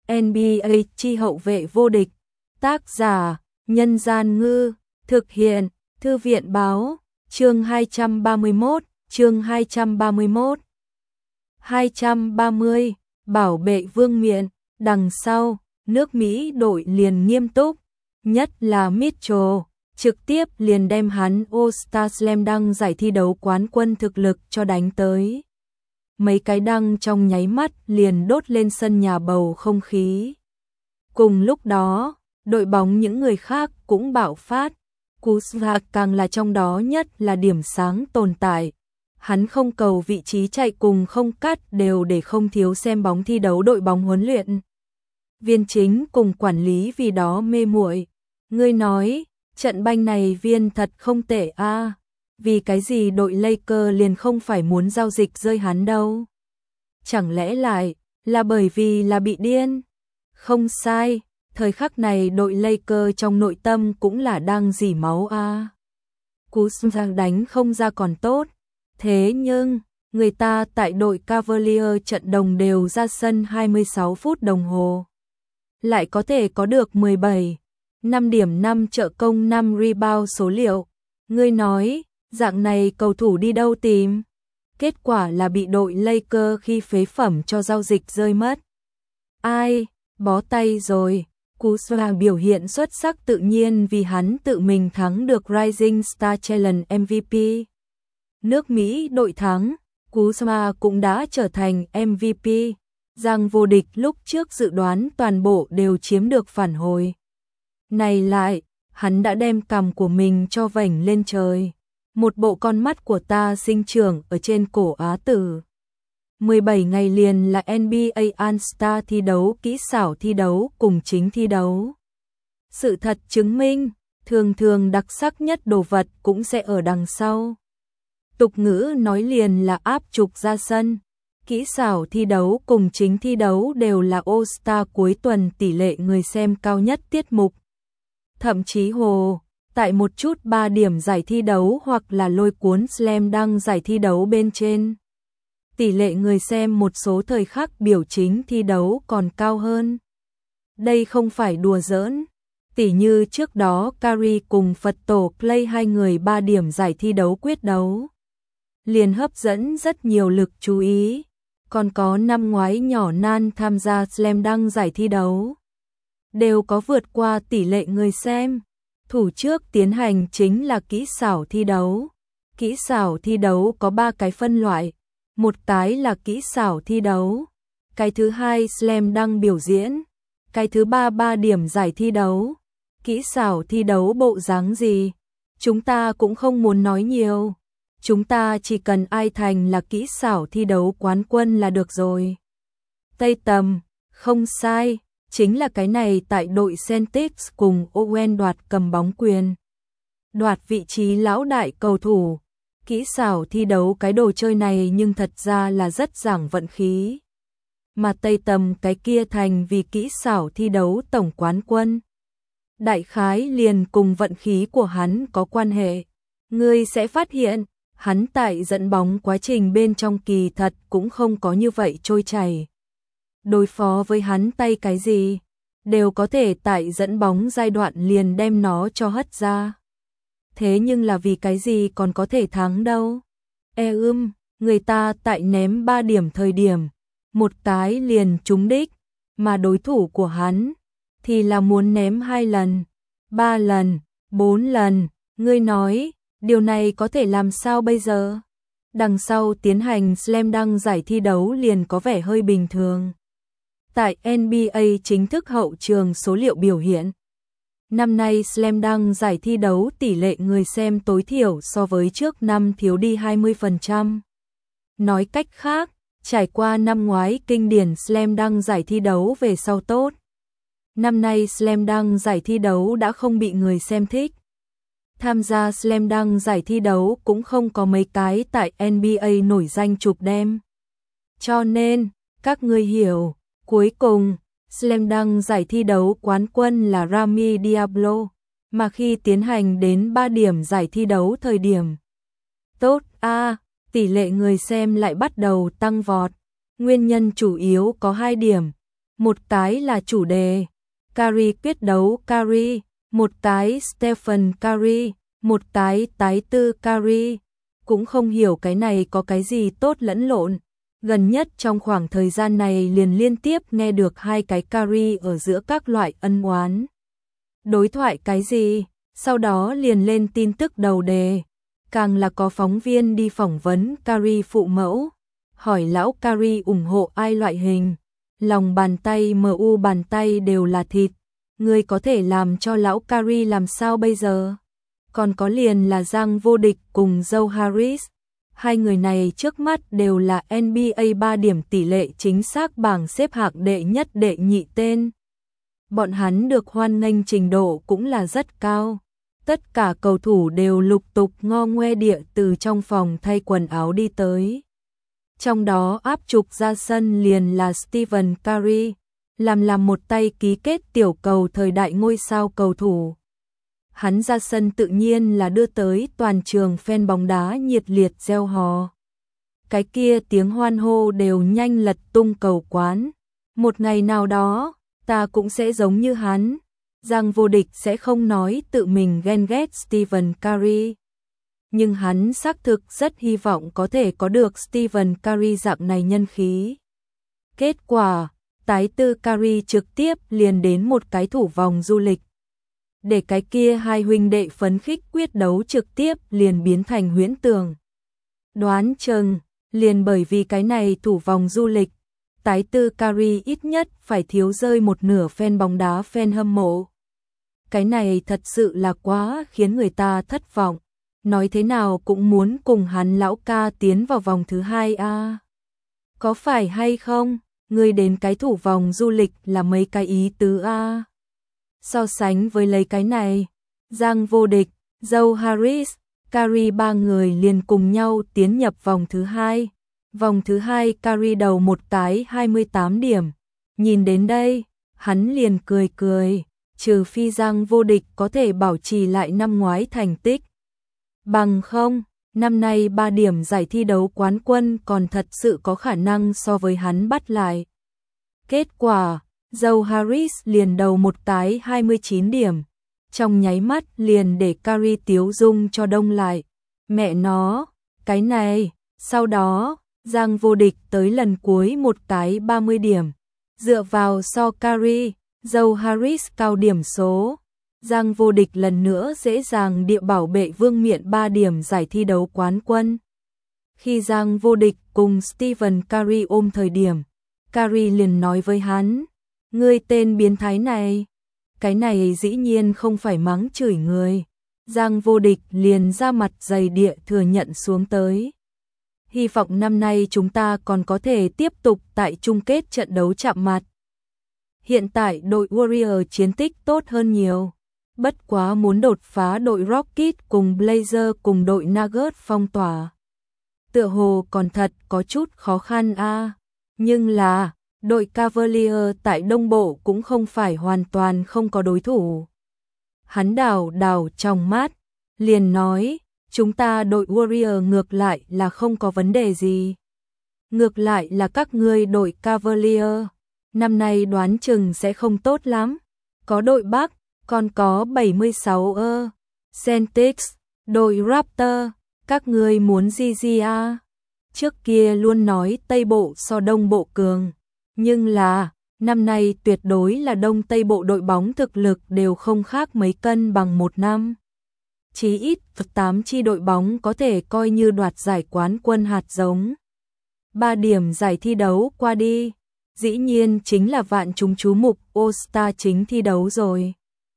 NBA chi hậu vệ vô địch. Tác giả: Nhân Gian Ngư. Thực hiện: Thư viện Báo. Chương 231. Chương 231. 230. Bảo vệ vương miện. Đằng sau, nước Mỹ đội liền nghiêm túc, nhất là Mitchell, trực tiếp liền đem hắn All-Star Slam Dunk giải thi đấu quán quân thực lực cho đánh tới. Mấy cái đăng trong nháy mắt liền đốt lên sân nhà bầu không khí. Cùng lúc đó, đội bóng những người khác cũng bạo phát. Kuzma càng là trong đó nhất là điểm sáng tồn tại. Hắn không cầu vị trí chạy cùng không cắt đều để không thiếu xem bóng thi đấu đội bóng huấn luyện. Viên chính cùng quản lý vì đó mê muội. Ngươi nói, trận banh này viên thật không tệ a. Vì cái gì đội Lakers liền không phải muốn giao dịch rơi hắn đâu? Chẳng lẽ lại là bởi vì là bị điên? Không sai, thời khắc này đội Lakers trong nội tâm cũng là đang rỉ máu a. Kuzma đánh không ra còn tốt, thế nhưng người ta tại đội Cavaliers trận đồng đều ra sân 26 phút đồng hồ, lại có thể có được 17, 5 điểm 5 trợ công 5 rebound số liệu. Ngươi nói, dạng này cầu thủ đi đâu tìm? Kết quả là bị đội Lakers khi phế phẩm cho giao dịch rơi mất. Ai, bó tay rồi. Kuzma biểu hiện xuất sắc tự nhiên vì hắn tự mình thắng được Rising Star Challenge MVP. Nước Mỹ đội thắng, Kuzma cũng đã trở thành MVP. Giang vô địch lúc trước dự đoán toàn bộ đều chiếm được phản hồi. Này lại, hắn đã đem cằm của mình cho vểnh lên trời. Một bộ con mắt của ta sinh trưởng ở trên cổ Á tử. 17 ngày liền là NBA All-Star thi đấu, kỹ xảo thi đấu cùng chính thi đấu. Sự thật chứng minh, thường thường đặc sắc nhất đồ vật cũng sẽ ở đằng sau. Tục ngữ nói liền là áp trục ra sân. Kỹ xảo thi đấu cùng chính thi đấu đều là All-Star cuối tuần tỷ lệ người xem cao nhất tiết mục. Thậm chí tại một chút 3 điểm giải thi đấu hoặc là lôi cuốn Slam Dunk giải thi đấu bên trên. Tỷ lệ người xem một số thời khắc biểu chính thi đấu còn cao hơn. Đây không phải đùa giỡn. Tỉ như trước đó Curry cùng Phật tổ Clay hai người 3 điểm giải thi đấu quyết đấu. Liền hấp dẫn rất nhiều lực chú ý. Còn có năm ngoái nhỏ Nan tham gia Slam Dunk giải thi đấu. Đều có vượt qua tỷ lệ người xem. Thủ trước tiến hành chính là kỹ xảo thi đấu. Kỹ xảo thi đấu có 3 cái phân loại. Một cái là kỹ xảo thi đấu. Cái thứ hai Slam Dunk biểu diễn. Cái thứ ba 3 điểm giải thi đấu. Kỹ xảo thi đấu bộ dáng gì? Chúng ta cũng không muốn nói nhiều. Chúng ta chỉ cần ai thành là kỹ xảo thi đấu quán quân là được rồi. Tây Tầm, không sai. Chính là cái này tại đội Celtics cùng Owen đoạt cầm bóng quyền. Đoạt vị trí lão đại cầu thủ. Kỹ xảo thi đấu cái đồ chơi này nhưng thật ra là rất giảng vận khí. Mà Tây Tầm cái kia thành vì kỹ xảo thi đấu tổng quán quân. Đại khái liền cùng vận khí của hắn có quan hệ. Ngươi sẽ phát hiện, hắn tại dẫn bóng quá trình bên trong kỳ thật cũng không có như vậy trôi chảy. Đối phó với hắn tay cái gì, đều có thể tại dẫn bóng giai đoạn liền đem nó cho hất ra. Thế nhưng là vì cái gì còn có thể thắng đâu? Người ta tại ném 3 điểm thời điểm, một cái liền trúng đích, mà đối thủ của hắn thì là muốn ném 2 lần, 3 lần, 4 lần. Ngươi nói, điều này có thể làm sao bây giờ? Đằng sau tiến hành Slam Dunk giải thi đấu liền có vẻ hơi bình thường. Tại NBA chính thức hậu trường số liệu biểu hiện, năm nay Slam Dunk giải thi đấu tỷ lệ người xem tối thiểu so với trước năm thiếu đi 20%. Nói cách khác, trải qua năm ngoái kinh điển Slam Dunk giải thi đấu về sau tốt. Năm nay Slam Dunk giải thi đấu đã không bị người xem thích. Tham gia Slam Dunk giải thi đấu cũng không có mấy cái tại NBA nổi danh chụp đem. Cho nên, các ngươi hiểu, cuối cùng, Slam Dunk giải thi đấu quán quân là Rami Diablo, mà khi tiến hành đến 3 điểm giải thi đấu thời điểm. Tốt tỷ lệ người xem lại bắt đầu tăng vọt. Nguyên nhân chủ yếu có 2 điểm. một cái là chủ đề, Curry quyết đấu Curry, một cái Stephen Curry, một cái tái tư Curry, cũng không hiểu cái này có cái gì tốt lẫn lộn. Gần nhất trong khoảng thời gian này liền liên tiếp nghe được hai cái Curry ở giữa các loại ân oán. Đối thoại cái gì, sau đó liền lên tin tức đầu đề. Càng là có phóng viên đi phỏng vấn Curry phụ mẫu, hỏi lão Curry ủng hộ ai loại hình. Lòng bàn tay MU bàn tay đều là thịt, người có thể làm cho lão Curry làm sao bây giờ? Còn có liền là Giang Vô Địch cùng Joe Harris. Hai người này trước mắt đều là NBA 3 điểm tỷ lệ chính xác bảng xếp hạng đệ nhất đệ nhị tên. Bọn hắn được hoan nghênh trình độ cũng là rất cao. Tất cả cầu thủ đều lục tục ngo ngoe địa từ trong phòng thay quần áo đi tới. Trong đó áp trục ra sân liền là Stephen Curry, làm một tay ký kết tiểu cầu thời đại ngôi sao cầu thủ. Hắn ra sân tự nhiên là đưa tới toàn trường fan bóng đá nhiệt liệt reo hò. Cái kia tiếng hoan hô đều nhanh lật tung cầu quán. Một ngày nào đó, ta cũng sẽ giống như hắn. Giang Vô Địch sẽ không nói tự mình ghen ghét Stephen Curry. Nhưng hắn xác thực rất hy vọng có thể có được Stephen Curry dạng này nhân khí. Kết quả, tái tư Curry trực tiếp liền đến một cái thủ vòng du lịch. Để cái kia hai huynh đệ phấn khích quyết đấu trực tiếp liền biến thành huyễn tưởng. Đoán chừng, liền bởi vì cái này thủ vòng du lịch, tái tư Curry ít nhất phải thiếu rơi một nửa fan bóng đá fan hâm mộ. Cái này thật sự là quá khiến người ta thất vọng. Nói thế nào cũng muốn cùng hắn lão ca tiến vào vòng thứ hai a. Có phải hay không? Người đến cái thủ vòng du lịch là mấy cái ý tứ a. So sánh với lấy cái này, Giang Vô Địch, Joe Harris, Curry ba người liền cùng nhau tiến nhập vòng thứ hai. Vòng thứ hai Curry đầu một cái 28 điểm. Nhìn đến đây, hắn liền cười cười, trừ phi Giang Vô Địch có thể bảo trì lại năm ngoái thành tích. Bằng không, năm nay 3 điểm giải thi đấu quán quân còn thật sự có khả năng so với hắn bắt lại. Kết quả, Joe Harris liền đầu một cái 29 điểm. Trong nháy mắt liền để Curry tiếu dung cho đông lại. Mẹ nó, cái này, sau đó, Giang Vô Địch tới lần cuối một cái 30 điểm. Dựa vào so Curry, Joe Harris cao điểm số. Giang Vô Địch lần nữa dễ dàng địa bảo vệ vương miện 3 điểm giải thi đấu quán quân. Khi Giang Vô Địch cùng Stephen Curry ôm thời điểm, Curry liền nói với hắn, ngươi tên biến thái này. Cái này dĩ nhiên không phải mắng chửi người. Giang Vô Địch liền ra mặt dày địa thừa nhận xuống tới. Hy vọng năm nay chúng ta còn có thể tiếp tục tại chung kết trận đấu chạm mặt. Hiện tại đội Warrior chiến tích tốt hơn nhiều. Bất quá muốn đột phá đội Rockets cùng Blazer cùng đội Nuggets phong tỏa. Tựa hồ còn thật có chút khó khăn a. Nhưng là, đội Cavalier tại Đông Bộ cũng không phải hoàn toàn không có đối thủ. Hắn đảo trong mắt, liền nói, chúng ta đội Warrior ngược lại là không có vấn đề gì. Ngược lại là các ngươi đội Cavalier, năm nay đoán chừng sẽ không tốt lắm. Có đội Bắc, còn có 76 Celtics, đội Raptor, các ngươi muốn gì à? Trước kia luôn nói Tây Bộ so Đông Bộ cường, nhưng là, năm nay tuyệt đối là Đông Tây Bộ đội bóng thực lực đều không khác mấy cân bằng một năm. Chí ít 8 chi đội bóng có thể coi như đoạt giải quán quân hạt giống. 3 điểm giải thi đấu qua đi, dĩ nhiên chính là vạn chúng chú mục All-Star chính thi đấu rồi.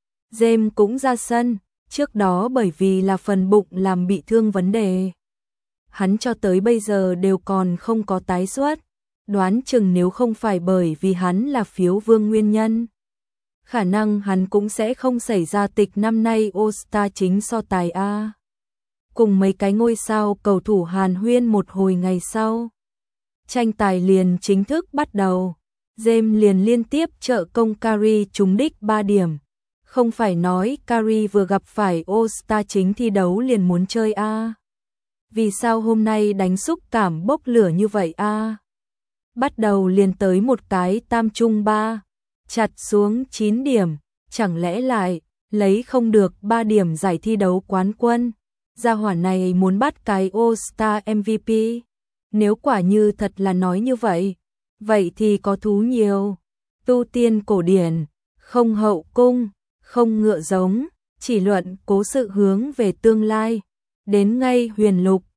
James cũng ra sân, trước đó bởi vì là phần bụng làm bị thương vấn đề. Hắn cho tới bây giờ đều còn không có tái xuất, đoán chừng nếu không phải bởi vì hắn là phiếu vương nguyên nhân. Khả năng hắn cũng sẽ không xảy ra tịch năm nay All-Star chính so tài A. Cùng mấy cái ngôi sao cầu thủ hàn huyên một hồi ngày sau. Tranh tài liền chính thức bắt đầu. James liền liên tiếp trợ công Curry trúng đích 3 điểm. Không phải nói Curry vừa gặp phải All-Star chính thi đấu liền muốn chơi A. Vì sao hôm nay đánh xúc cảm bốc lửa như vậy A? bắt đầu liền tới một cái tam trung ba, chặt xuống 9 điểm, chẳng lẽ lại lấy không được 3 điểm giải thi đấu quán quân. Gia hỏa này muốn bắt cái All-Star MVP. Nếu quả như thật là nói như vậy, vậy thì có thú nhiều. Tu tiên cổ điển, không hậu cung, không ngựa giống, chỉ luận cố sự hướng về tương lai. Đến ngay huyền lục,